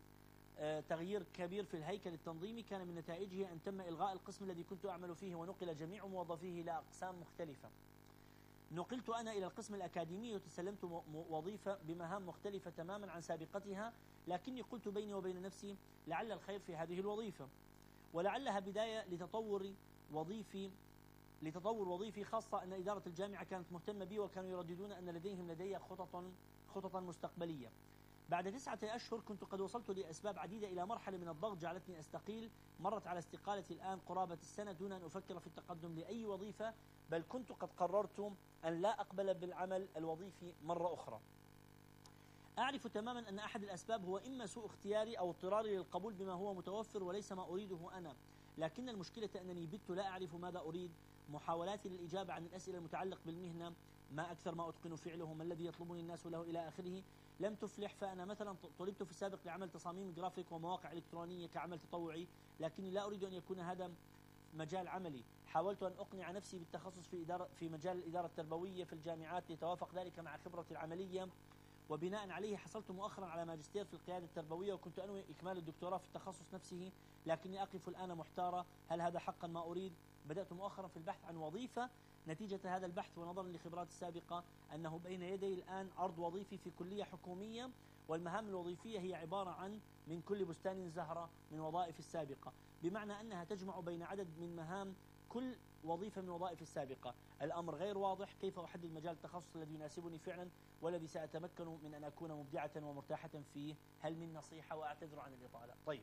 تغيير كبير في الهيكل التنظيمي كان من نتائجه أن تم إلغاء القسم الذي كنت أعمل فيه ونقل جميع موظفيه إلى أقسام مختلفة. نقلت أنا إلى القسم الأكاديمي وتسلمت وظيفة بمهام مختلفة تماما عن سابقتها، لكني قلت بيني وبين نفسي لعل الخير في هذه الوظيفة، ولعلها بداية لتطور وظيفي لتطور وظيفي خاصة أن إدارة الجامعة كانت مهتمة بي وكانوا يرددون أن لديهم لدي خططا خططا مستقبلية. بعد تسعة أشهر كنت قد وصلت لأسباب عديدة إلى مرحلة من الضغط جعلتني أستقيل. مرت على استقالتي الآن قرابة السنة دون أن أفكر في التقدم لأي وظيفة، بل كنت قد قررت أن لا أقبل بالعمل الوظيفي مرة أخرى. أعرف تماما أن أحد الأسباب هو إما سوء اختياري أو اضطراري للقبول بما هو متوفر وليس ما أريده أنا، لكن المشكلة أنني بت لا أعرف ماذا أريد. محاولاتي للإجابة عن الأسئلة المتعلقة بالمهنة، ما أكثر ما أتقن فعله، ما الذي يطلبني الناس له إلى آخره، لم تفلح. فأنا مثلا طلبت في السابق لعمل تصاميم جرافيك ومواقع إلكترونية كعمل تطوعي، لكني لا أريد أن يكون هذا مجال عملي. حاولت أن أقنع نفسي بالتخصص في إدارة في مجال الإدارة التربوية في الجامعات ليتوافق ذلك مع خبرتي العملية، وبناء عليه حصلت مؤخرا على ماجستير في القيادة التربوية، وكنت أنوي إكمال الدكتوراه في التخصص نفسه، لكني أقف الآن محتارة، هل هذا حقا ما أريد؟ بدأت مؤخرا في البحث عن وظيفة نتيجة هذا البحث ونظرا لخبراتي السابقة أنه بين يدي الآن عرض وظيفي في كلية حكومية، والمهام الوظيفية هي عبارة عن من كل بستان زهرة من وظائف السابقة، بمعنى أنها تجمع بين عدد من مهام كل وظيفة من وظائف السابقة. الأمر غير واضح كيف أحدد مجال التخصص الذي يناسبني فعلا والذي سأتمكن من أن أكون مبدعة ومرتاحة فيه. هل من نصيحة؟ وأعتذر عن الإطالة. طيب،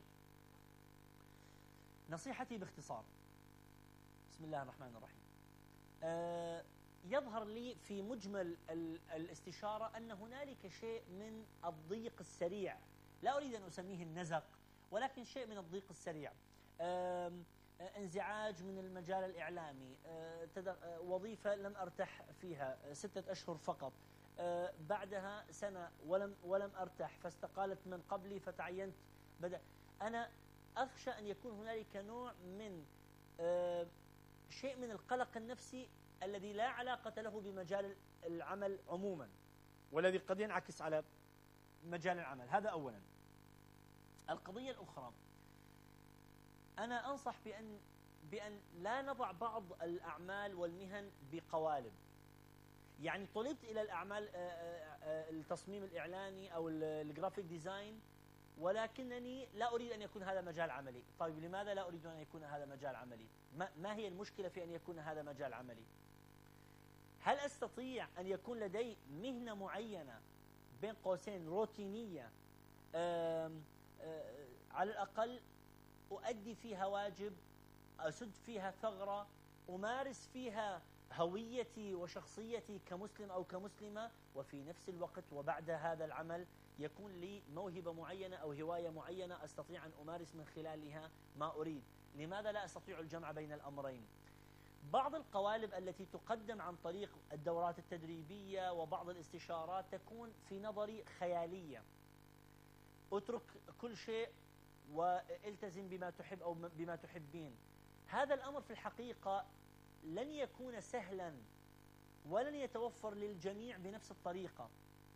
نصيحتي باختصار. بسم الله الرحمن الرحيم. أه يظهر لي في مجمل الاستشارة أن هنالك شيء من الضيق السريع، لا أريد أن أسميه النزق، ولكن شيء من الضيق السريع. أه انزعاج من المجال الإعلامي، أه وظيفة لم أرتاح فيها ستة أشهر فقط، أه بعدها سنة ولم ولم أرتاح فاستقالت من قبلي فتعينت. بدأ أنا أخشى أن يكون هنالك نوع من أه شيء من القلق النفسي الذي لا علاقة له بمجال العمل عموما، والذي قد ينعكس على مجال العمل. هذا أولا. القضية الأخرى، أنا أنصح بأن بأن لا نضع بعض الأعمال والمهن بقوالب. يعني طلبت إلى الأعمال التصميم الإعلاني أو الجرافيك ديزاين، ولكنني لا أريد أن يكون هذا مجال عملي. طيب لماذا لا أريد أن يكون هذا مجال عملي؟ ما, ما هي المشكلة في أن يكون هذا مجال عملي؟ هل أستطيع أن يكون لدي مهنة معينة بين قوسين روتينية آم آم على الأقل أؤدي فيها واجب، أسد فيها ثغرة، أمارس فيها هويتي وشخصيتي كمسلم أو كمسلمة، وفي نفس الوقت وبعد هذا العمل يكون لي موهبة معينة أو هواية معينة أستطيع أن أمارس من خلالها ما أريد؟ لماذا لا أستطيع الجمع بين الأمرين؟ بعض القوالب التي تقدم عن طريق الدورات التدريبية وبعض الاستشارات تكون في نظري خيالية. اترك كل شيء والتزم بما تحب أو بما تحبين. هذا الأمر في الحقيقة لن يكون سهلا ولن يتوفر للجميع بنفس الطريقة.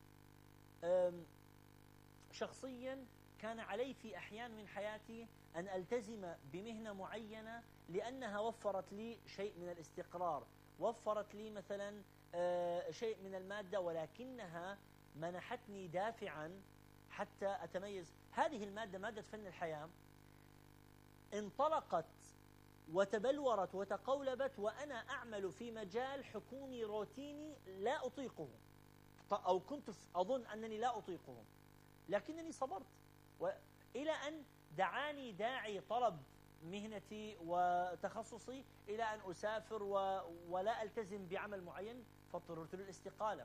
شخصيا كان علي في أحيان من حياتي أن ألتزم بمهنة معينة لأنها وفرت لي شيء من الاستقرار، وفرت لي مثلا شيء من المادة، ولكنها منحتني دافعا حتى أتميز. هذه المادة مادة فن الحياة انطلقت وتبلورت وتقولبت وأنا أعمل في مجال حكومي روتيني لا أطيقه، أو كنت أظن أنني لا أطيقه، لكنني صبرت إلى أن دعاني داعي طلب مهنتي وتخصصي إلى أن أسافر و... ولا ألتزم بعمل معين، فاضطررت للاستقالة.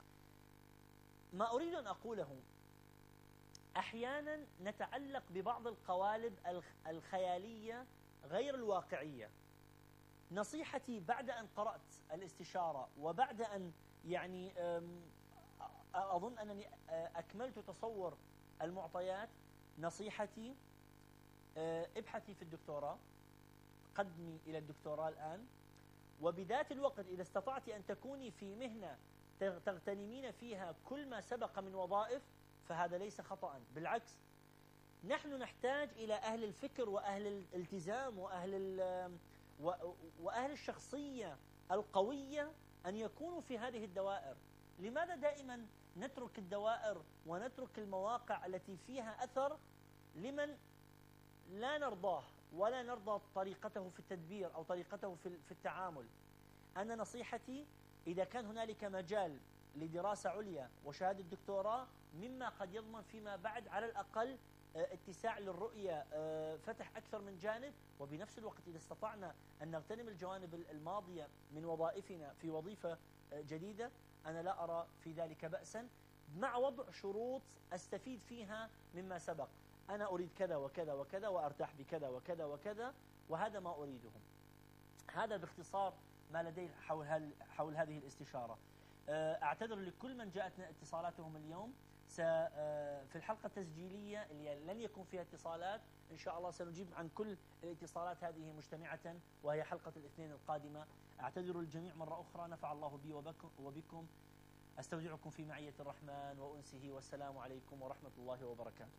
ما أريد أن أقوله، أحيانا نتعلق ببعض القوالب الخيالية غير الواقعية. نصيحتي بعد أن قرأت الاستشارة وبعد أن يعني أظن أنني أكملت تصور المعطيات، نصيحتي ابحثي في الدكتوراه، قدمي إلى الدكتوراه الآن، وبذات الوقت إذا استطعت أن تكوني في مهنة تغتنمين فيها كل ما سبق من وظائف فهذا ليس خطأ، بالعكس نحن نحتاج إلى أهل الفكر وأهل الالتزام وأهل وأهل الشخصية القوية أن يكونوا في هذه الدوائر. لماذا دائما نترك الدوائر ونترك المواقع التي فيها أثر لمن لا نرضاه ولا نرضى طريقته في التدبير أو طريقته في التعامل؟ أنا نصيحتي إذا كان هنالك مجال لدراسة عليا وشهادة دكتوراه مما قد يضمن فيما بعد على الأقل اتساع للرؤية، فتح أكثر من جانب، وبنفس الوقت إذا استطعنا أن نغتنم الجوانب الماضية من وظائفنا في وظيفة جديدة، أنا لا أرى في ذلك بأسا، مع وضع شروط أستفيد فيها مما سبق. أنا أريد كذا وكذا وكذا وأرتاح بكذا وكذا وكذا، وهذا ما أريده. هذا باختصار ما لدي حول, حول هذه الاستشارة. أعتذر لكل من جاءتنا اتصالاتهم اليوم. في الحلقة التسجيلية اللي لن يكون فيها اتصالات إن شاء الله سنجيب عن كل الاتصالات هذه مجتمعة، وهي حلقة الاثنين القادمة. أعتذر الجميع مرة أخرى، نفع الله بي وبكم. أستودعكم في معية الرحمن وأنسه، والسلام عليكم ورحمة الله وبركاته.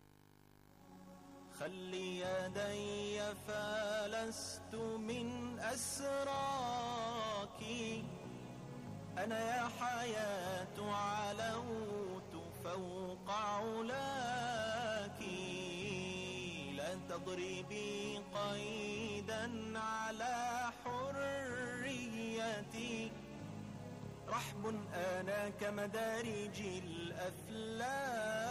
خلي يدي فلست من أسراك، أنا يا حياة علوت فوق علاك، لا تضربي قيدا على حريتي، رحب أنا كمدارج الأفلاك.